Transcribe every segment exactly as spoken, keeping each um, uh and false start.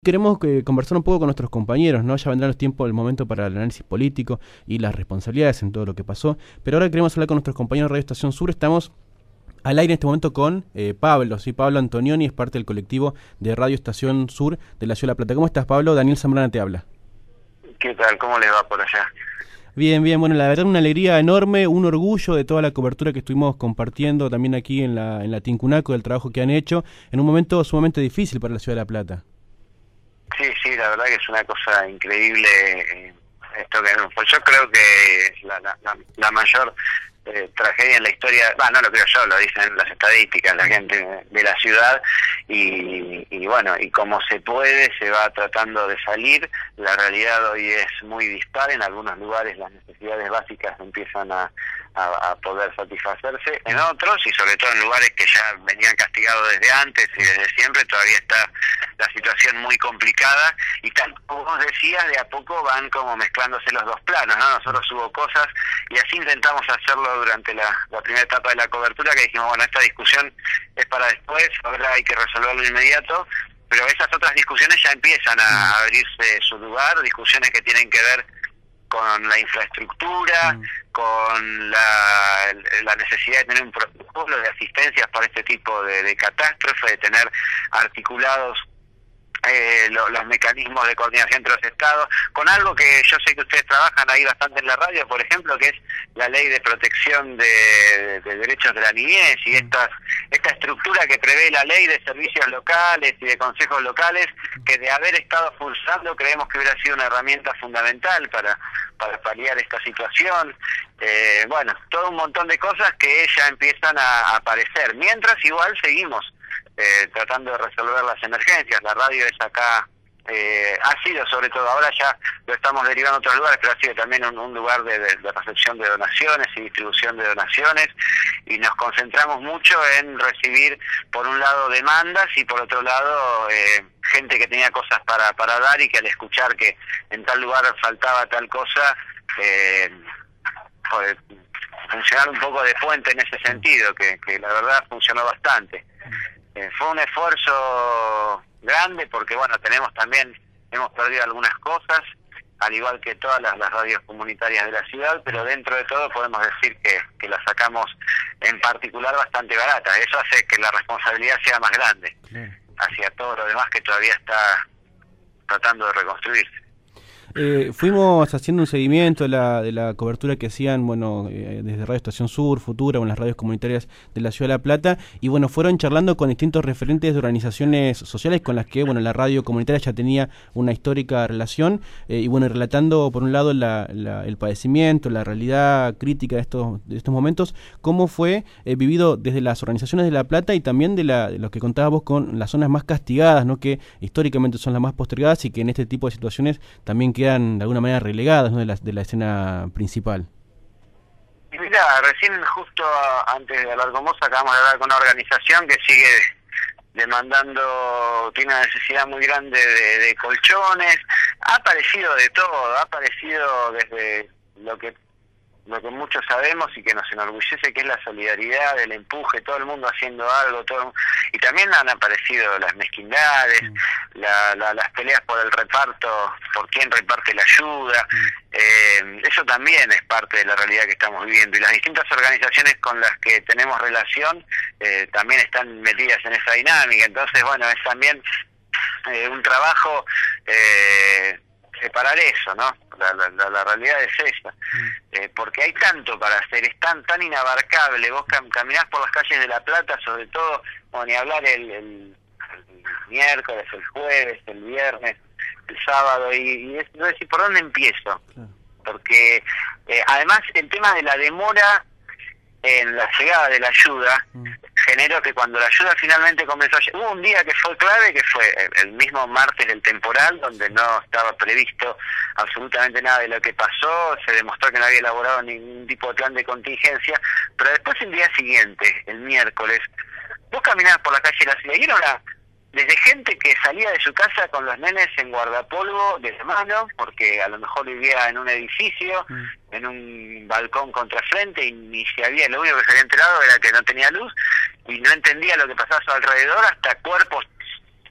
Queremos que conversar un poco con nuestros compañeros, ¿no? Ya vendrá el tiempo, el momento para el análisis político y las responsabilidades en todo lo que pasó. Pero ahora queremos hablar con nuestros compañeros de Radio Estación Sur. Estamos al aire en este momento con eh, Pablo, ¿sí? Pablo Antonioni es parte del colectivo de Radio Estación Sur de la Ciudad de La Plata. ¿Cómo estás, Pablo? Daniel Zambrana te habla. ¿Qué tal? ¿Cómo les va por allá? Bien, bien, bueno, la verdad una alegría enorme, un orgullo de toda la cobertura que estuvimos compartiendo también aquí en la, en la Tincunaco, del trabajo que han hecho, en un momento sumamente difícil para la Ciudad de La Plata. Sí, sí, la verdad que es una cosa increíble eh, esto que pues yo creo que la, la, la, la mayor eh, tragedia en la historia, bah, no lo creo yo, lo dicen las estadísticas, la gente de la ciudad y, y bueno, y como se puede se va tratando de salir. La realidad hoy es muy dispar, en algunos lugares las necesidades básicas empiezan a, a, a poder satisfacerse, en otros y sobre todo en lugares que ya venían castigados desde antes y desde siempre todavía está la situación muy complicada y tal como vos decías, de a poco van como mezclándose los dos planos, ¿no? Nosotros hubo cosas y así intentamos hacerlo durante la, la primera etapa de la cobertura, que dijimos, bueno, esta discusión es para después, ahora hay que resolverlo inmediato, pero esas otras discusiones ya empiezan a abrirse su lugar, discusiones que tienen que ver con la infraestructura, mm. con la, la necesidad de tener un protocolo de asistencias para este tipo de, de catástrofe, de tener articulados Eh, lo, los mecanismos de coordinación entre los estados, con algo que yo sé que ustedes trabajan ahí bastante en la radio, por ejemplo, que es la ley de protección de, de, de derechos de la niñez y estas, esta estructura que prevé la ley de servicios locales y de consejos locales, que de haber estado funcionando creemos que hubiera sido una herramienta fundamental para, para paliar esta situación. Eh, bueno, todo un montón de cosas que ya empiezan a, a aparecer, mientras igual seguimos Eh, tratando de resolver las emergencias. La radio es acá, eh, ha sido sobre todo, ahora ya lo estamos derivando a otros lugares, pero ha sido también un, un lugar de, de, de recepción de donaciones y distribución de donaciones, y nos concentramos mucho en recibir, por un lado, demandas y por otro lado, eh, gente que tenía cosas para, para dar y que al escuchar que en tal lugar faltaba tal cosa, eh, pues, funcionar un poco de puente en ese sentido, que, que la verdad funcionó bastante. Eh, fue un esfuerzo grande porque, bueno, tenemos también, hemos perdido algunas cosas, al igual que todas las, las radios comunitarias de la ciudad, pero dentro de todo podemos decir que, que la sacamos en particular bastante barata. Eso hace que la responsabilidad sea más grande hacia todo lo demás que todavía está tratando de reconstruirse. Eh, fuimos haciendo un seguimiento de la, de la cobertura que hacían, bueno, eh, desde Radio Estación Sur, Futura, o en las radios comunitarias de la Ciudad de La Plata, y bueno, fueron charlando con distintos referentes de organizaciones sociales con las que, bueno, la radio comunitaria ya tenía una histórica relación, eh, y bueno, relatando por un lado la, la, el padecimiento, la realidad crítica de estos, de estos momentos, cómo fue eh, vivido desde las organizaciones de La Plata y también de, la, de lo que contabas vos con las zonas más castigadas, ¿no? Que históricamente son las más postergadas y que en este tipo de situaciones también quedan de alguna manera relegadas, ¿no? de, la, de la escena principal. Y mira, recién justo antes de hablar con vos acabamos de hablar con una organización que sigue demandando, tiene una necesidad muy grande de, de colchones, ha aparecido de todo, ha aparecido desde lo que lo que muchos sabemos y que nos enorgullece, que es la solidaridad, el empuje, todo el mundo haciendo algo, todo, y también han aparecido las mezquindades, mm. la, la, las peleas por el reparto, por quién reparte la ayuda, mm. eh, eso también es parte de la realidad que estamos viviendo, y las distintas organizaciones con las que tenemos relación eh, también están metidas en esa dinámica. Entonces, bueno, es también eh, un trabajo eh, separar eso, ¿no? La, la, la realidad es esa, eh, porque hay tanto para hacer, es tan tan inabarcable. Vos cam caminás por las calles de La Plata, sobre todo, bueno, ni hablar el, el, el miércoles, el jueves, el viernes, el sábado, y, y es, no decir, ¿por dónde empiezo? Porque eh, además el tema de la demora en la llegada de la ayuda generó que cuando la ayuda finalmente comenzó a llegar, hubo un día que fue clave, que fue el mismo martes del temporal, donde no estaba previsto absolutamente nada de lo que pasó, se demostró que no había elaborado ningún tipo de plan de contingencia, pero después el día siguiente, el miércoles, vos caminabas por la calle de la ciudad y era una, desde gente que salía de su casa con los nenes en guardapolvo de la mano, porque a lo mejor vivía en un edificio, mm. en un balcón contrafrente, y ni si había, lo único que se había enterado era que no tenía luz, y no entendía lo que pasaba a su alrededor, hasta cuerpos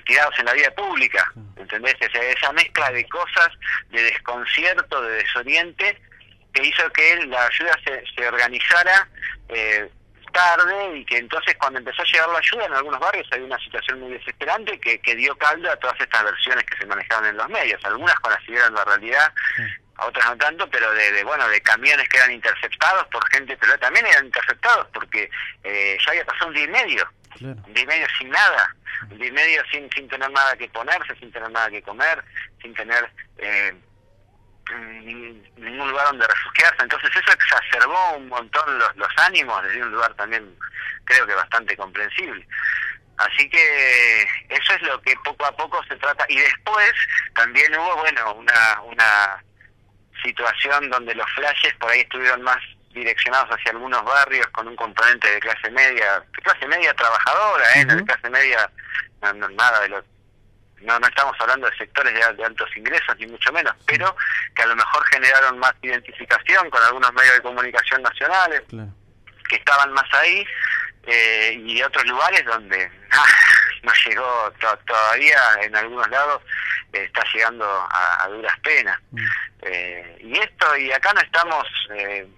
tirados en la vía pública, ¿entendés? O sea, esa mezcla de cosas, de desconcierto, de desoriente, que hizo que la ayuda se, se organizara eh, tarde, y que entonces cuando empezó a llegar la ayuda en algunos barrios había una situación muy desesperante que, que dio caldo a todas estas versiones que se manejaban en los medios, algunas con la la realidad, sí. A otras no tanto, pero de, de bueno de camiones que eran interceptados por gente, pero también eran interceptados porque eh, ya había pasado un día y medio, claro. un día y medio sin nada, un día y medio sin, sin tener nada que ponerse, sin tener nada que comer, sin tener eh, ningún lugar donde refugiarse. Entonces eso exacerbó un montón los, los ánimos desde un lugar también creo que bastante comprensible. Así que eso es lo que poco a poco se trata. Y después también hubo, bueno, una una situación donde los flashes por ahí estuvieron más direccionados hacia algunos barrios con un componente de clase media, de clase media trabajadora, ¿eh? Uh-huh. De clase media, no, no, nada de lo... No, no estamos hablando de sectores de, de altos ingresos, ni mucho menos, pero que a lo mejor generaron más identificación con algunos medios de comunicación nacionales, claro. que estaban más ahí, eh, y otros lugares donde ah, no llegó to todavía, en algunos lados, eh, está llegando a, a duras penas. Mm. Eh, y esto, y acá no estamos eh,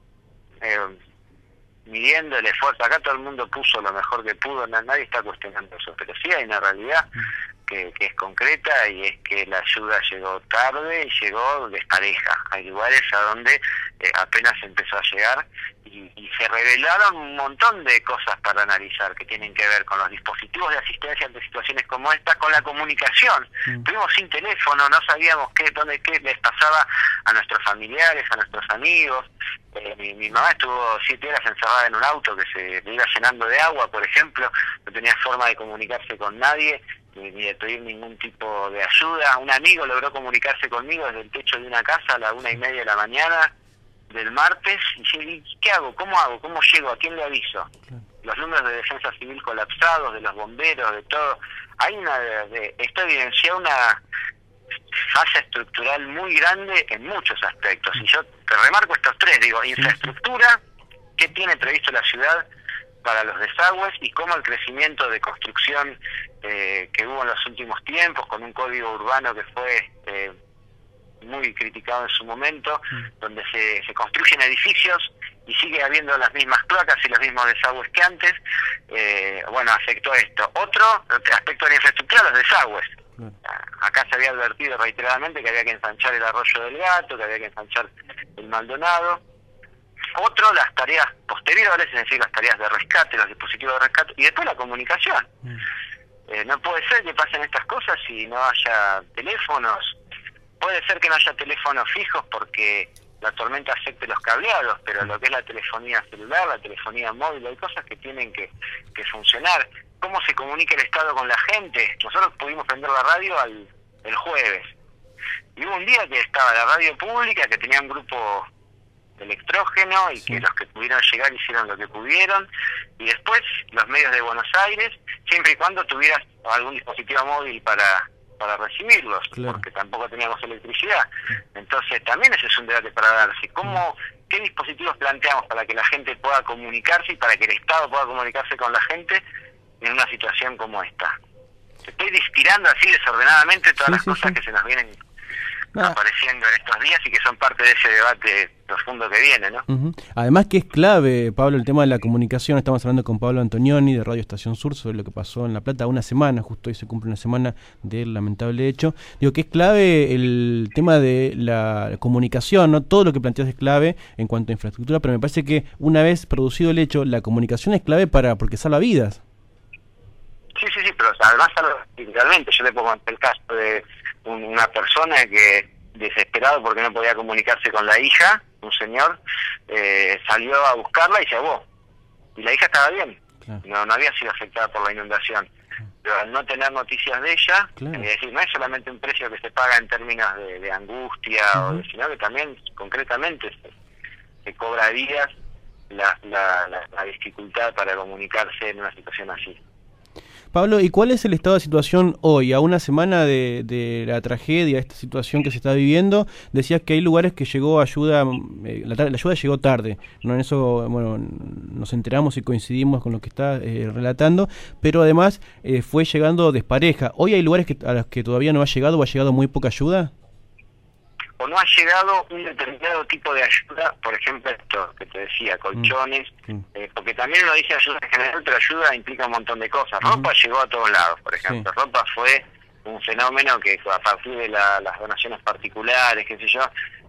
eh, midiendo el esfuerzo, acá todo el mundo puso lo mejor que pudo, nadie está cuestionando eso, pero sí hay una realidad que, que es concreta, y es que la ayuda llegó tarde y llegó despareja. Hay lugares a donde eh, apenas empezó a llegar y, y se revelaron un montón de cosas para analizar que tienen que ver con los dispositivos de asistencia ante situaciones como esta, con la comunicación. Mm. Estuvimos sin teléfono, no sabíamos qué, dónde, qué les pasaba a nuestros familiares, a nuestros amigos. Eh, mi, mi mamá estuvo siete horas encerrada en un auto que se le iba llenando de agua, por ejemplo, no tenía forma de comunicarse con nadie, ni, ni de pedir ningún tipo de ayuda. Un amigo logró comunicarse conmigo desde el techo de una casa a la una y media de la mañana del martes, y dije, ¿qué hago? ¿Cómo hago? ¿Cómo llego? ¿A quién le aviso? Los números de defensa civil colapsados, de los bomberos, de todo. Hay una, de, de, esto evidencia una falla estructural muy grande en muchos aspectos, y yo te remarco estos tres, digo, infraestructura, ¿qué tiene previsto la ciudad para los desagües, y cómo el crecimiento de construcción eh, que hubo en los últimos tiempos, con un código urbano que fue eh, muy criticado en su momento, donde se, se construyen edificios y sigue habiendo las mismas cloacas y los mismos desagües que antes, eh, bueno, afectó esto. Otro aspecto de la infraestructura, los desagües. Acá se había advertido reiteradamente que había que ensanchar el Arroyo del Gato, que había que ensanchar el Maldonado. Otro, las tareas posteriores, es decir, las tareas de rescate, los dispositivos de rescate, y después la comunicación. Mm. Eh, no puede ser que pasen estas cosas y no haya teléfonos. Puede ser que no haya teléfonos fijos porque la tormenta afecte los cableados, pero lo que es la telefonía celular, la telefonía móvil, hay cosas que tienen que, que funcionar. ¿Cómo se comunica el Estado con la gente? Nosotros pudimos prender la radio al, el jueves, y hubo un día que estaba la radio pública, que tenía un grupo de electrógeno, y sí. que los que pudieron llegar hicieron lo que pudieron, y después los medios de Buenos Aires, siempre y cuando tuvieras algún dispositivo móvil para para recibirlos, claro. porque tampoco teníamos electricidad. Entonces también ese es un debate para darse. ¿Cómo, qué dispositivos planteamos para que la gente pueda comunicarse y para que el Estado pueda comunicarse con la gente en una situación como esta? Estoy inspirando así desordenadamente todas sí, las sí, cosas sí. que se nos vienen no. apareciendo en estos días y que son parte de ese debate profundo que viene, ¿no? Uh-huh. Además que es clave, Pablo, el tema de la comunicación. Estamos hablando con Pablo Antonioni de Radio Estación Sur sobre lo que pasó en La Plata, una semana, justo hoy se cumple una semana del lamentable hecho. Digo que es clave el tema de la comunicación, ¿no? Todo lo que planteas es clave en cuanto a infraestructura, pero me parece que una vez producido el hecho, la comunicación es clave para porque salva vidas. Sí, sí, sí, pero además literalmente, yo le pongo el caso de una persona que desesperado porque no podía comunicarse con la hija, un señor, eh, salió a buscarla y se ahogó. Y la hija estaba bien, claro. no no había sido afectada por la inundación. Pero al no tener noticias de ella, claro. es decir, no es solamente un precio que se paga en términos de, de angustia, uh-huh. o de, sino que también concretamente se, se cobra días la, la, la, la dificultad para comunicarse en una situación así. Pablo, ¿y cuál es el estado de situación hoy? A una semana de, de la tragedia, esta situación que se está viviendo, decías que hay lugares que llegó ayuda, eh, la, la ayuda llegó tarde, ¿no? En eso, bueno, nos enteramos y coincidimos con lo que está eh, relatando, pero además eh, fue llegando despareja. ¿Hoy hay lugares que, a los que todavía no ha llegado o ha llegado muy poca ayuda? O no ha llegado un determinado tipo de ayuda, por ejemplo esto que te decía, colchones, mm. eh, porque también uno dice ayuda en general, pero ayuda implica un montón de cosas. Uh-huh. Ropa llegó a todos lados, por ejemplo. Sí. Ropa fue un fenómeno que a partir de la, las donaciones particulares, qué sé yo,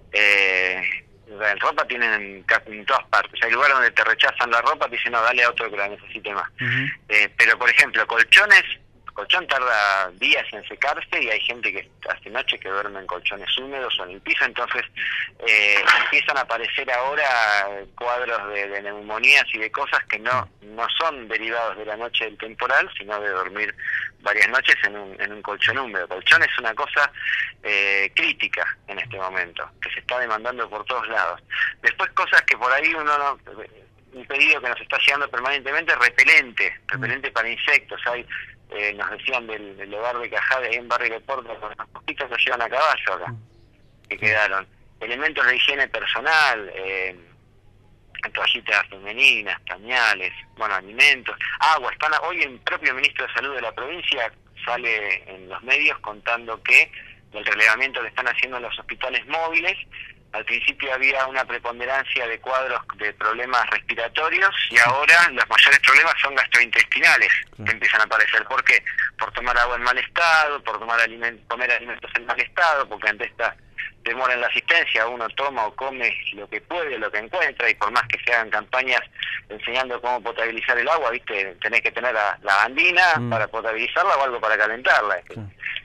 eh, en ropa tienen en todas partes. Hay lugares donde te rechazan la ropa, te dicen no, dale a otro que la necesite más. Uh-huh. eh, pero por ejemplo, colchones, colchón tarda días en secarse y hay gente que hace noche que duerme en colchones húmedos o en el piso, entonces eh, empiezan a aparecer ahora cuadros de, de neumonías y de cosas que no no son derivados de la noche del temporal, sino de dormir varias noches en un, en un colchón húmedo. Colchón es una cosa eh, crítica en este momento, que se está demandando por todos lados. Después cosas que por ahí uno no... Un pedido que nos está llegando permanentemente, repelente, repelente para insectos. Hay Eh, nos decían del, del hogar de Cajade en Barrio de Porto, con los mosquitos los llevan a caballo acá, que quedaron. Elementos de higiene personal, eh, toallitas femeninas, pañales, bueno, alimentos, agua. Están hoy el propio ministro de Salud de la provincia sale en los medios contando que el relevamiento que están haciendo en los hospitales móviles, al principio había una preponderancia de cuadros de problemas respiratorios y ahora los mayores problemas son gastrointestinales sí. que empiezan a aparecer. ¿Por qué? Por tomar agua en mal estado, por tomar aliment comer alimentos en mal estado, porque ante esta demora en la asistencia uno toma o come lo que puede, lo que encuentra, y por más que se hagan campañas enseñando cómo potabilizar el agua, viste, tenés que tener la, la bandina mm. para potabilizarla o algo para calentarla. Sí.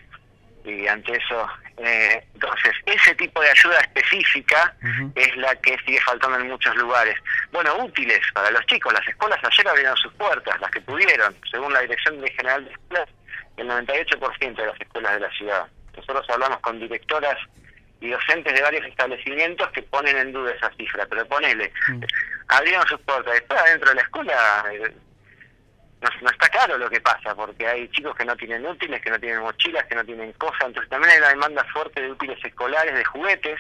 Y ante eso, eh, entonces, ese tipo de ayuda específica uh-huh. es la que sigue faltando en muchos lugares. Bueno, útiles para los chicos. Las escuelas ayer abrieron sus puertas, las que pudieron. Según la Dirección General de Escuelas, el noventa y ocho por ciento de las escuelas de la ciudad. Nosotros hablamos con directoras y docentes de varios establecimientos que ponen en duda esa cifra, pero ponele, uh-huh. abrieron sus puertas. Después, adentro de la escuela... Eh, No, no está claro lo que pasa, porque hay chicos que no tienen útiles, que no tienen mochilas, que no tienen cosas, entonces también hay una demanda fuerte de útiles escolares, de juguetes.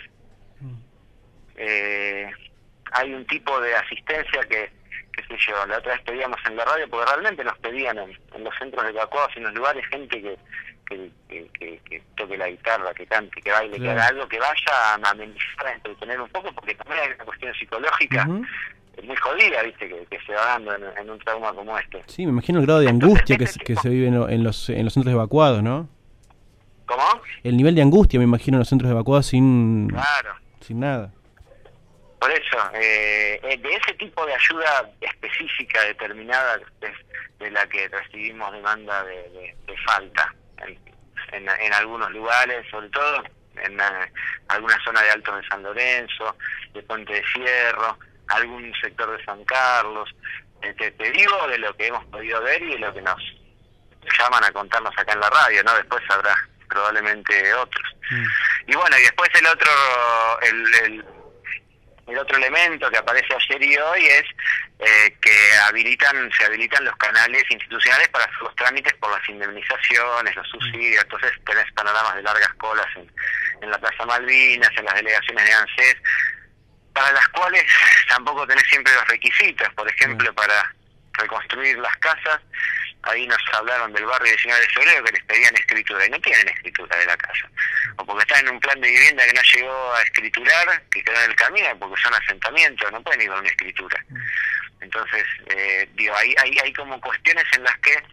Eh, hay un tipo de asistencia que, qué sé yo, la otra vez pedíamos en la radio, porque realmente nos pedían en, en los centros evacuados, en los lugares, gente que, que, que, que, que toque la guitarra, que cante, que baile, sí. que haga algo, que vaya a amenizar, a entretener un poco, porque también hay una cuestión psicológica. Uh-huh. muy jodida, viste, que, que se va dando en, en un trauma como este. Sí, me imagino el grado de angustia Entonces, que, que se vive en, en los en los centros evacuados, ¿no? ¿Cómo? El nivel de angustia, me imagino, en los centros evacuados sin claro. sin nada. Por eso, eh, de ese tipo de ayuda específica, determinada, es de la que recibimos demanda de, de, de falta en, en, en algunos lugares, sobre todo en uh, alguna zona de Altos de San Lorenzo, de Puente de Fierro, algún sector de San Carlos. Eh, te, te digo de lo que hemos podido ver y de lo que nos llaman a contarnos acá en la radio, ¿no? Después habrá probablemente otros. Mm. Y bueno, y después el otro el, el, el otro elemento que aparece ayer y hoy es eh, que habilitan se habilitan los canales institucionales para hacer los trámites por las indemnizaciones, los subsidios. Entonces tenés panoramas de largas colas en, en la Plaza Malvinas, en las delegaciones de ANSES, para las cuales tampoco tenés siempre los requisitos. Por ejemplo, mm. para reconstruir las casas, ahí nos hablaron del barrio diecinueve de febrero que les pedían escritura y no tienen escritura de la casa, o porque están en un plan de vivienda que no llegó a escriturar, que quedó en el camino porque son asentamientos, no pueden ir con una escritura. Entonces, eh, digo, hay, hay, hay como cuestiones en las que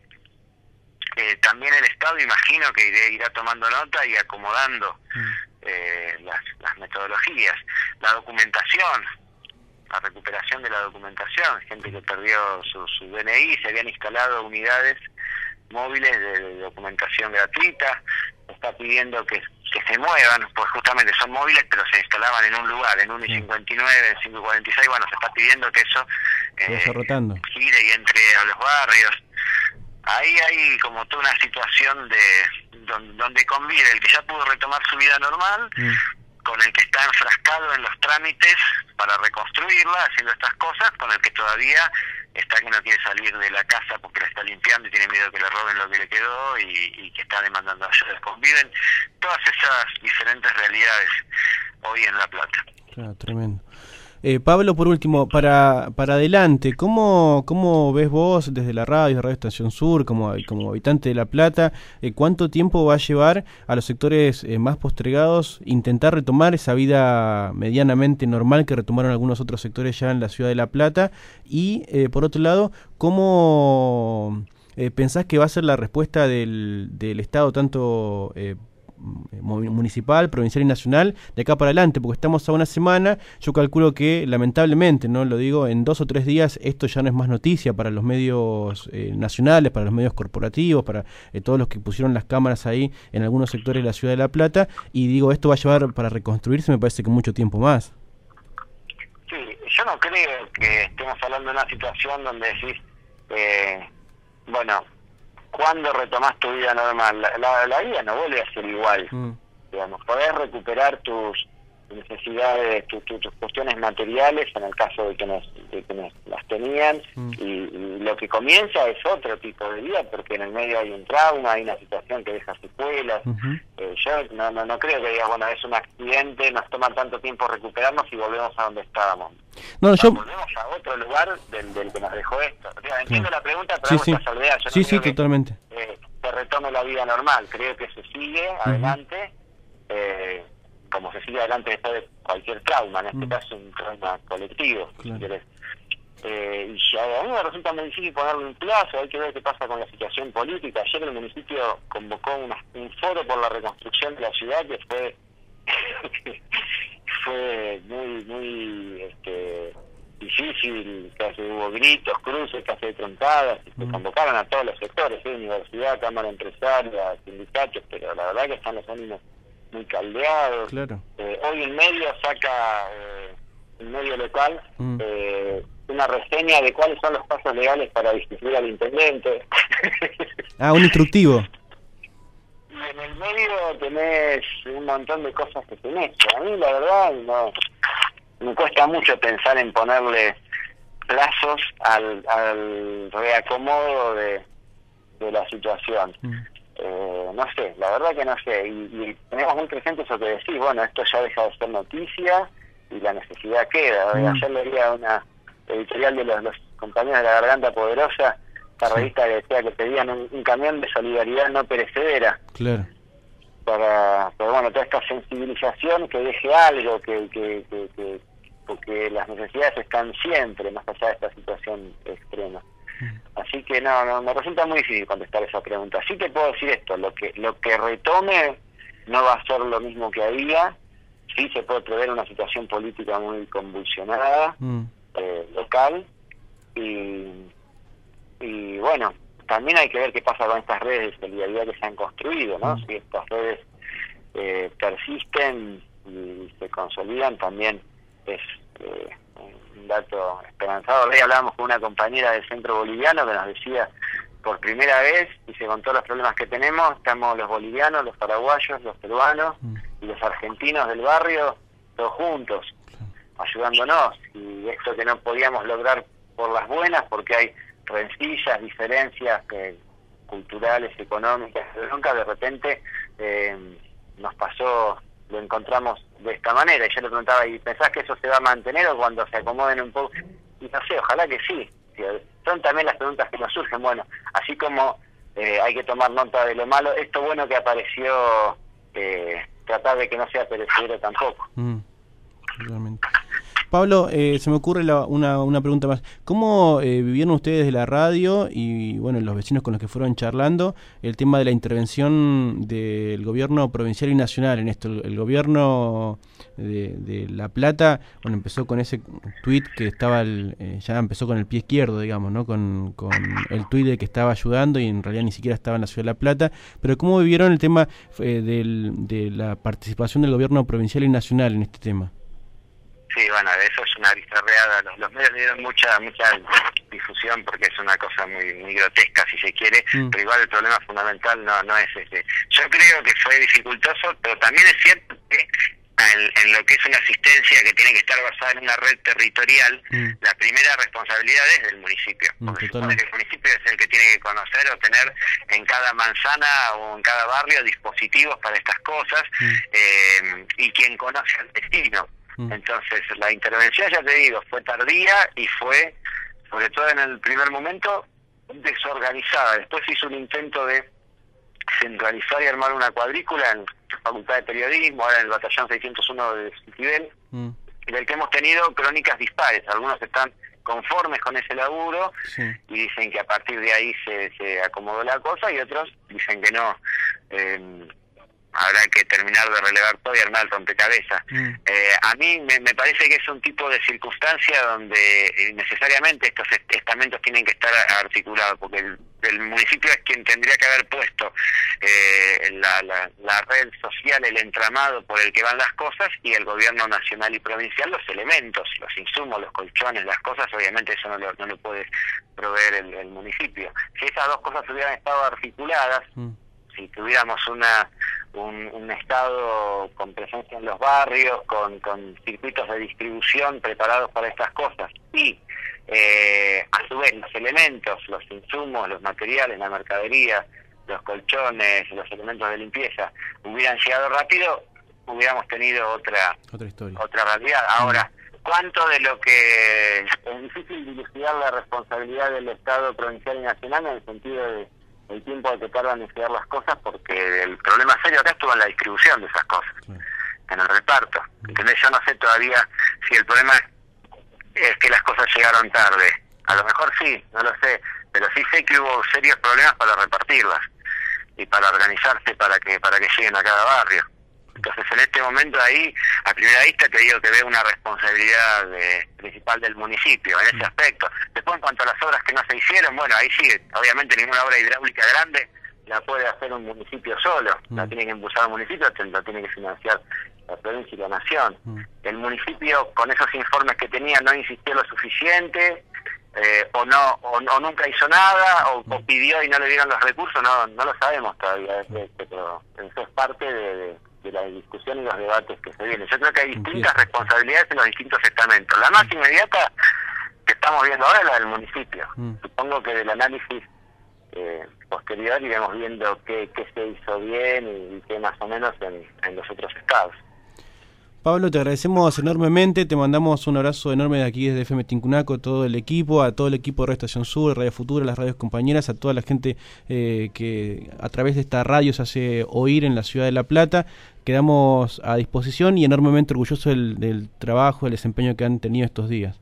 eh, también el Estado, imagino que iré, irá tomando nota y acomodando eh, las, las metodologías, la documentación, la recuperación de la documentación, gente que perdió su, su D N I, se habían instalado unidades móviles de, de documentación gratuita, está pidiendo que, que se muevan, pues justamente son móviles pero se instalaban en un lugar, en un I cincuenta y nueve, en cinco cuarenta y seis, bueno, se está pidiendo que eso eh, gire y entre a los barrios. Ahí hay como toda una situación de donde, donde convive el que ya pudo retomar su vida normal, mm. con el que está enfrascado en los trámites para reconstruirla, haciendo estas cosas, con el que todavía está que no quiere salir de la casa porque la está limpiando y tiene miedo que le roben lo que le quedó y, y que está demandando ayuda. Conviven todas esas diferentes realidades hoy en La Plata. Claro, tremendo. Eh, Pablo, por último, para para adelante, ¿cómo, cómo ves vos desde la radio, Radio Estación Sur, como, como habitante de La Plata, eh, cuánto tiempo va a llevar a los sectores eh, más postergados intentar retomar esa vida medianamente normal que retomaron algunos otros sectores ya en la ciudad de La Plata? Y, eh, por otro lado, ¿cómo eh, pensás que va a ser la respuesta del, del Estado, tanto eh, municipal, provincial y nacional, de acá para adelante? Porque estamos a una semana, yo calculo que lamentablemente, no lo digo, en dos o tres días esto ya no es más noticia para los medios eh, nacionales, para los medios corporativos, para eh, todos los que pusieron las cámaras ahí en algunos sectores de la ciudad de La Plata, y digo, esto va a llevar para reconstruirse, me parece que mucho tiempo más. Sí, yo no creo que estemos hablando de una situación donde decís, eh, bueno, ¿cuándo retomás tu vida normal? La, la, la vida no vuelve a ser igual. Mm. Digamos, podés recuperar tus necesidades, tu, tu, tus cuestiones materiales, en el caso de quienes, de quienes las tenían, mm. y, y lo que comienza es otro tipo de vida, porque en el medio hay un trauma, hay una situación que deja secuelas. Uh-huh. eh, yo no, no, no creo que digas, bueno, es un accidente, nos toma tanto tiempo recuperarnos y volvemos a donde estábamos. No, yo... Volvemos a otro lugar del, del que nos dejó esto. O sea, entiendo sí. la pregunta, pero sí, hay sí. mucha salvedad. Yo no sí, sí, que, totalmente. Eh, se retome la vida normal, creo que se sigue uh-huh. adelante, eh, como se sigue adelante después de cualquier trauma, en este uh-huh. caso un trauma colectivo, claro. si querés. Eh, y a mí me resulta muy difícil ponerle un plazo, hay que ver qué pasa con la situación política. Ayer el municipio convocó una, un foro por la reconstrucción de la ciudad que fue fue muy muy este, difícil, casi hubo gritos, cruces, casi troncadas, y se uh-huh. convocaron a todos los sectores, ¿sí? Universidad, cámara empresaria, sindicatos, pero la verdad que están los ánimos muy caldeados. Claro. Eh, hoy en medio saca eh, el medio local uh-huh. eh, una reseña de cuáles son los pasos legales para destituir al intendente. Ah, un instructivo. Y en el medio tenés un montón de cosas que tenés. A mí la verdad no me cuesta mucho pensar en ponerle plazos al, al reacomodo de, de la situación. Uh-huh. Eh, no sé, la verdad que no sé, y, y tenemos muy presente eso que decís, bueno, esto ya deja de ser noticia y la necesidad queda. Mm. Ayer leía una editorial de los, los compañeros de La Garganta Poderosa, la sí. revista que decía que pedían un, un camión de solidaridad no perecedera. Claro. Para, pero bueno, toda esta sensibilización que deje algo, que, que, que, que porque las necesidades están siempre, más allá de esta situación extrema. Así que no, no, me resulta muy difícil contestar esa pregunta. Sí te puedo decir esto, lo que lo que retome no va a ser lo mismo que había, sí se puede prever una situación política muy convulsionada, mm. eh, local, y, y bueno, también hay que ver qué pasa con estas redes de solidaridad que se han construido, ¿no? Mm. Si estas redes eh, persisten y se consolidan, también es... Eh, un dato esperanzador. Hoy hablábamos con una compañera del centro boliviano que nos decía, por primera vez, dice, con todos los problemas que tenemos, estamos los bolivianos, los paraguayos, los peruanos mm. y los argentinos del barrio, todos juntos, ayudándonos. Y esto que no podíamos lograr por las buenas, porque hay rencillas, diferencias eh, culturales, económicas, nunca de repente eh, nos pasó, lo encontramos de esta manera. Y yo le preguntaba, ¿y pensás que eso se va a mantener o cuando se acomoden un poco? Y no sé, ojalá que sí. Son también las preguntas que nos surgen. Bueno, así como eh, hay que tomar nota de lo malo, esto bueno que apareció, eh, tratar de que no sea perecedero tampoco. Mm, realmente. Pablo, eh, se me ocurre la, una, una pregunta más. ¿Cómo eh, vivieron ustedes de la radio y bueno los vecinos con los que fueron charlando el tema de la intervención del gobierno provincial y nacional en esto? El, el gobierno de, de La Plata, bueno, empezó con ese tuit que estaba, el, eh, ya empezó con el pie izquierdo, digamos, ¿no? Con, con el tuit de que estaba ayudando y en realidad ni siquiera estaba en la ciudad de La Plata. Pero ¿cómo vivieron el tema eh, del, de la participación del gobierno provincial y nacional en este tema? Sí, bueno, eso es una bizarreada. Los, los medios le dieron mucha mucha difusión porque es una cosa muy muy grotesca, si se quiere, mm. pero igual el problema fundamental no no es ese. Yo creo que fue dificultoso, pero también es cierto que en, en lo que es una asistencia que tiene que estar basada en una red territorial, mm. la primera responsabilidad es del municipio, porque mm, se supone que el municipio es el que tiene que conocer o tener en cada manzana o en cada barrio dispositivos para estas cosas, mm. eh, y quien conoce al destino. Mm. Entonces la intervención, ya te digo, fue tardía y fue, sobre todo en el primer momento, desorganizada. Después hizo un intento de centralizar y armar una cuadrícula en la Facultad de Periodismo, ahora en el Batallón seiscientos uno de Citibel, mm. del que hemos tenido crónicas dispares. Algunos están conformes con ese laburo, sí. y dicen que a partir de ahí se, se acomodó la cosa, y otros dicen que no. Eh, habrá que terminar de relevar todo y armar el rompecabezas. Mm. Eh, a mí me, me parece que es un tipo de circunstancia donde eh, necesariamente estos estamentos tienen que estar articulados, porque el, el municipio es quien tendría que haber puesto eh, la, la, la red social, el entramado por el que van las cosas, y el gobierno nacional y provincial los elementos, los insumos, los colchones, las cosas. Obviamente eso no lo, no lo puede proveer el, el municipio. Si esas dos cosas hubieran estado articuladas, mm. si tuviéramos una Un, un estado con presencia en los barrios, con, con circuitos de distribución preparados para estas cosas, y eh, a su vez los elementos, los insumos, los materiales, la mercadería, los colchones, los elementos de limpieza hubieran llegado rápido, hubiéramos tenido otra otra historia, otra realidad. Ahora, ¿cuánto de lo que es difícil dilucidar la responsabilidad del Estado provincial y nacional, en el sentido de el tiempo que tardan en llegar las cosas? Porque el problema serio acá estuvo en la distribución de esas cosas, sí. en el reparto. ¿Entendés? Yo no sé todavía si el problema es que las cosas llegaron tarde. A lo mejor sí, no lo sé, pero sí sé que hubo serios problemas para repartirlas y para organizarse para que para que lleguen a cada barrio. Entonces, en este momento ahí, a primera vista, te digo que veo una responsabilidad de, principal del municipio en ese aspecto. Después, en cuanto a las obras que no se hicieron, bueno, ahí sí, obviamente ninguna obra hidráulica grande la puede hacer un municipio solo. Mm. La tiene que impulsar el municipio, la tiene que financiar la provincia y la nación. Mm. El municipio, con esos informes que tenía, no insistió lo suficiente, eh, o no o, o nunca hizo nada, o, o pidió y no le dieron los recursos, no no lo sabemos todavía, pero eso es parte de... de de la discusión y los debates que se vienen. Yo creo que hay distintas responsabilidades en los distintos estamentos. La más inmediata que estamos viendo ahora es la del municipio. Mm. Supongo que del análisis eh, posterior iremos viendo qué, qué se hizo bien y qué más o menos en, en los otros estados. Pablo, te agradecemos enormemente, te mandamos un abrazo enorme de aquí desde F M Tincunaco, a todo el equipo, a todo el equipo de Radio Estación Sur, Radio Futura, las radios compañeras, a toda la gente eh, que a través de esta radio se hace oír en la ciudad de La Plata. Quedamos a disposición y enormemente orgullosos del, del trabajo, del desempeño que han tenido estos días.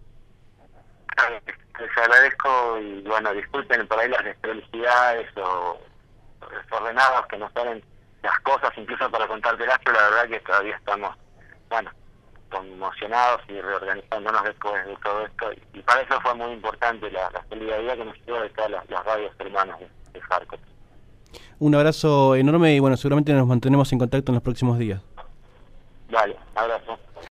Les agradezco y bueno, disculpen por ahí las desprolijidades o desordenadas que nos salen las cosas, incluso para contártelas, pero la verdad que todavía estamos, bueno, conmocionados y reorganizándonos después de todo esto, y para eso fue muy importante la, la solidaridad que nos dio de todas las, las radios hermanas de, de Jarcot. Un abrazo enorme y bueno, seguramente nos mantenemos en contacto en los próximos días. Vale, abrazo.